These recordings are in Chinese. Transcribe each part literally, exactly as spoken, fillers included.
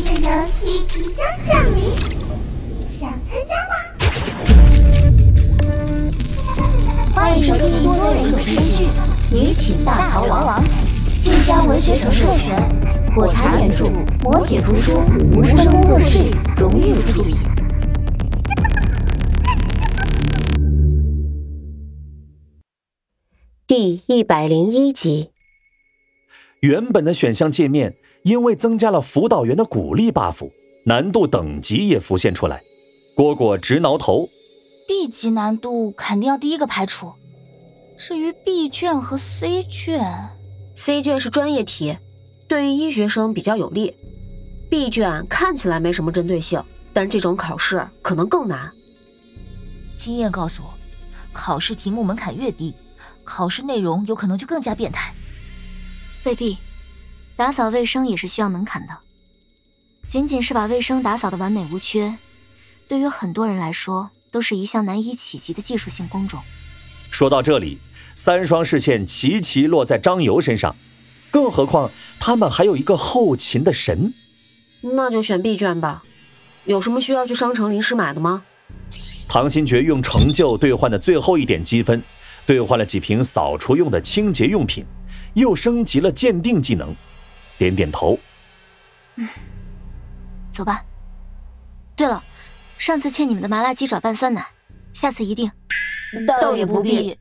的游戏即将降临，想参加吗？ 欢迎收听多人有声剧《女寝大逃亡》，晋江文学城授权，火柴原著，磨铁图书，无声工作室荣誉出品。 第一百零一集。 原本的选项界面因为增加了辅导员的鼓励 buff， 难度等级也浮现出来。蝈蝈直挠头， B 级难度肯定要第一个排除。至于 B 卷和 C 卷 ，C 卷是专业题，对于医学生比较有利。B 卷看起来没什么针对性，但这种考试可能更难。 经验告诉我，考试题目门槛越低，考试内容有可能就更加变态。 未必，打扫卫生也是需要门槛的。仅仅是把卫生打扫得完美无缺，对于很多人来说都是一项难以企及的技术性工种。 说到这里，三双视线齐齐落在张游身上，更何况他们还有一个后勤的神。 那就选 B 卷吧。有什么需要去商城临时买的吗？ 唐新觉用成就兑换的最后一点积分，兑换了几瓶扫除用的清洁用品，又升级了鉴定技能，点点头。 嗯，走吧。对了，上次欠你们的麻辣鸡爪拌酸奶，下次一定。 倒也不必。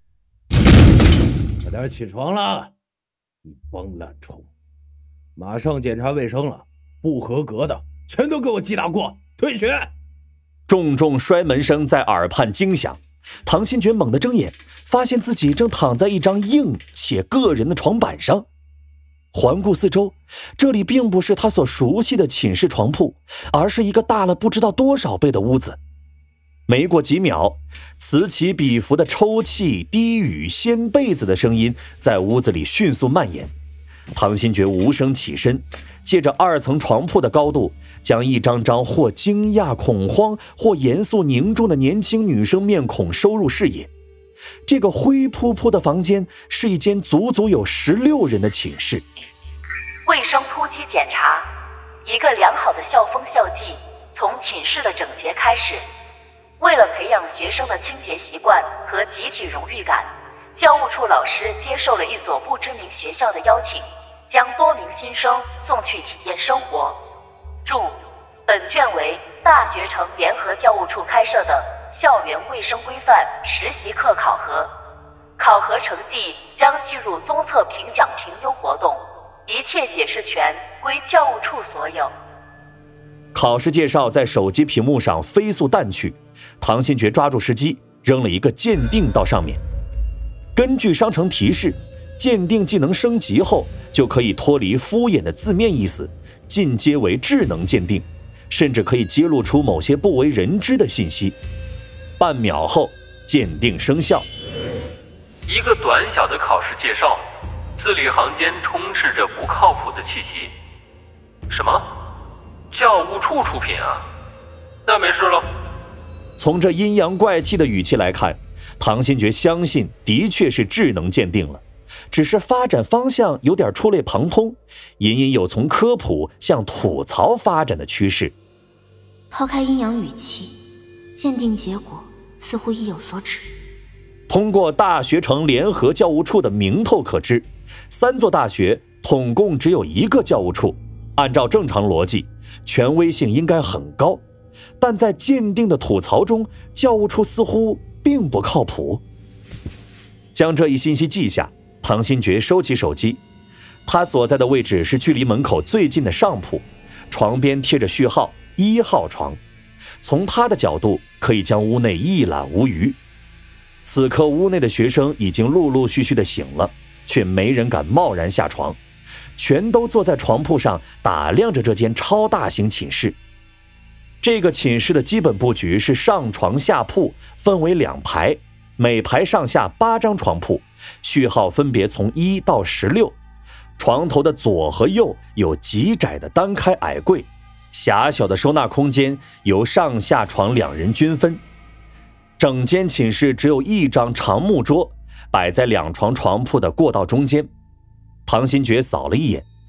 快点起床啦！你帮烂虫，马上检查卫生了，不合格的全都给我记大过，退学！ 重重摔门声在耳畔惊响，唐新觉猛地睁眼，发现自己正躺在一张硬且个人的床板上。环顾四周，这里并不是他所熟悉的寝室床铺，而是一个大了不知道多少倍的屋子。没过几秒，此起彼伏的抽泣、低语、掀被子的声音在屋子里迅速蔓延。唐新觉无声起身，借着二层床铺的高度，将一张张或惊讶、恐慌，或严肃凝重的年轻女生面孔收入视野。这个灰扑扑的房间是一间足足有十六人的寝室。 卫生突击检查，一个良好的校风校纪从寝室的整洁开始。为了培养学生的清洁习惯和集体荣誉感，教务处老师接受了一所不知名学校的邀请，将多名新生送去体验生活。注：本卷为大学城联合教务处开设的校园卫生规范实习课考核，考核成绩将计入综测评奖评优活动，一切解释权归教务处所有。 考试介绍在手机屏幕上飞速淡去，唐新觉抓住时机，扔了一个鉴定到上面。根据商城提示，鉴定技能升级后就可以脱离敷衍的字面意思，进阶为智能鉴定，甚至可以揭露出某些不为人知的信息。半秒后，鉴定生效。 一个短小的考试介绍，字里行间充斥着不靠谱的气息。什么？教务处出品啊？那没事了。 从这阴阳怪气的语气来看，唐新觉相信的确是智能鉴定了，只是发展方向有点触类旁通，隐隐有从科普向吐槽发展的趋势。 抛开阴阳语气，鉴定结果似乎意有所指。 通过大学城联合教务处的名头可知，三座大学统共只有一个教务处，按照正常逻辑，权威性应该很高，但在鉴定的吐槽中，教务处似乎并不靠谱。将这一信息记下，唐新觉收起手机。他所在的位置是距离门口最近的上铺，床边贴着序号一号床，从他的角度可以将屋内一览无余。此刻屋内的学生已经陆陆续续的醒了，却没人敢贸然下床，全都坐在床铺上打量着这间超大型寝室。这个寝室的基本布局是上床下铺分为两排，每排上下八张床铺，序号分别从一到十六。床头的左和右有极窄的单开矮柜，狭小的收纳空间由上下床两人均分。整间寝室只有一张长木桌，摆在两床床铺的过道中间。唐新觉扫了一眼，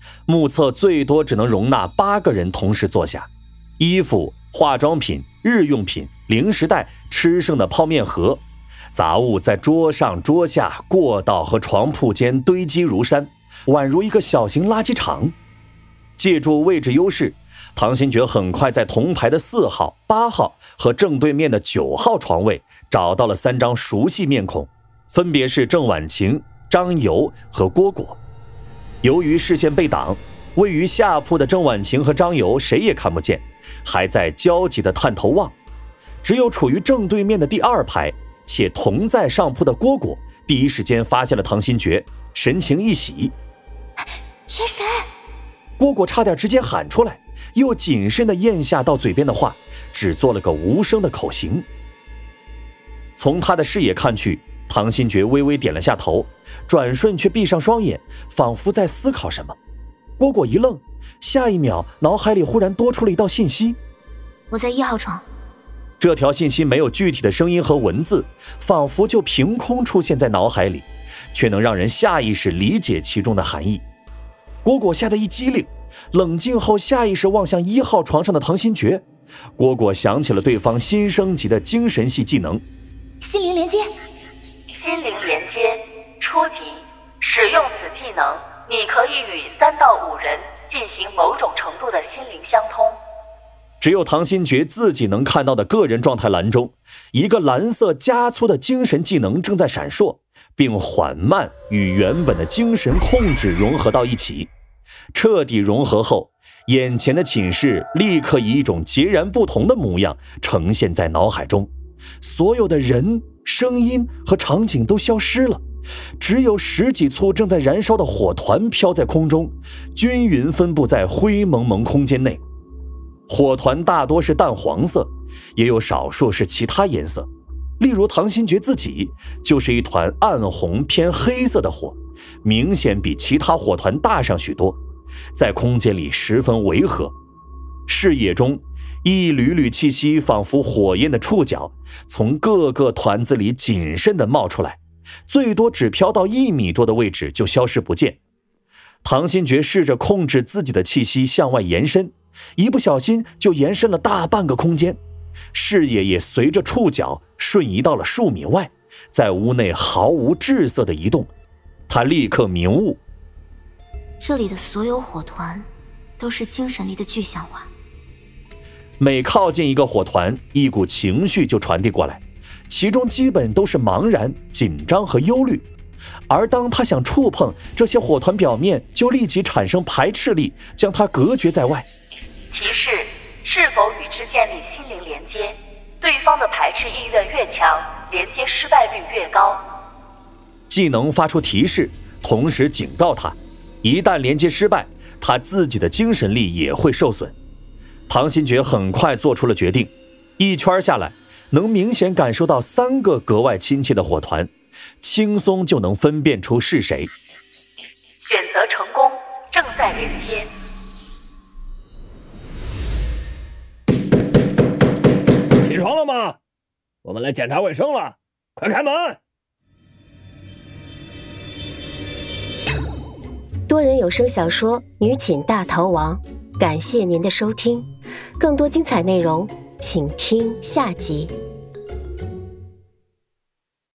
目测最多只能容纳八个人同时坐下。衣服、化妆品、日用品、零食袋、吃剩的泡面盒，杂物在桌上、桌下、过道和床铺间堆积如山，宛如一个小型垃圾场。借助位置优势，唐新觉很快在铜牌的四号、八号和正对面的九号床位找到了三张熟悉面孔，分别是郑婉晴、张游和蝈蝈。由于视线被挡，位于下铺的郑婉晴和张游谁也看不见，还在焦急地探头望。只有处于正对面的第二排且同在上铺的蝈蝈第一时间发现了唐新觉，神情一喜。 学神！ 蝈蝈差点直接喊出来，又谨慎地咽下到嘴边的话，只做了个无声的口型。从他的视野看去，唐新觉微微点了下头，转瞬却闭上双眼，仿佛在思考什么。蝈蝈一愣，下一秒脑海里忽然多出了一道信息： 我在一号床。 这条信息没有具体的声音和文字，仿佛就凭空出现在脑海里，却能让人下意识理解其中的含义。蝈蝈吓得一激灵，冷静后下意识望向一号床上的唐新觉。蝈蝈想起了对方新升级的精神系技能心灵连接。 心灵连接初级，使用此技能，你可以与三到五人进行某种程度的心灵相通。 只有唐新觉自己能看到的个人状态栏中，一个蓝色加粗的精神技能正在闪烁，并缓慢与原本的精神控制融合到一起。彻底融合后，眼前的寝室立刻以一种截然不同的模样呈现在脑海中，所有的人、声音和场景都消失了，只有十几簇正在燃烧的火团飘在空中，均匀分布在灰蒙蒙空间内。火团大多是淡黄色，也有少数是其他颜色，例如唐新觉自己就是一团暗红偏黑色的火，明显比其他火团大上许多，在空间里十分违和。视野中，一缕缕气息仿佛火焰的触角，从各个团子里谨慎地冒出来，最多只飘到一米多的位置就消失不见。唐新觉试着控制自己的气息向外延伸，一不小心就延伸了大半个空间，视野也随着触角瞬移到了数米外，在屋内毫无滞色的移动。他立刻明悟， 这里的所有火团都是精神力的具象化。 每靠近一个火团，一股情绪就传递过来，其中基本都是茫然、紧张和忧虑。而当他想触碰这些火团表面，就立即产生排斥力，将它隔绝在外。 提示：是否与之建立心灵连接？对方的排斥意愿越强，连接失败率越高。 技能发出提示，同时警告他，一旦连接失败，他自己的精神力也会受损。唐新觉很快做出了决定，一圈下来，能明显感受到三个格外亲切的火团，轻松就能分辨出是谁。 选择成功，正在连接。 起床了吗？我们来检查卫生了，快开门！ 多人有声小说《女寝大逃亡》，感谢您的收听，更多精彩内容请听下集。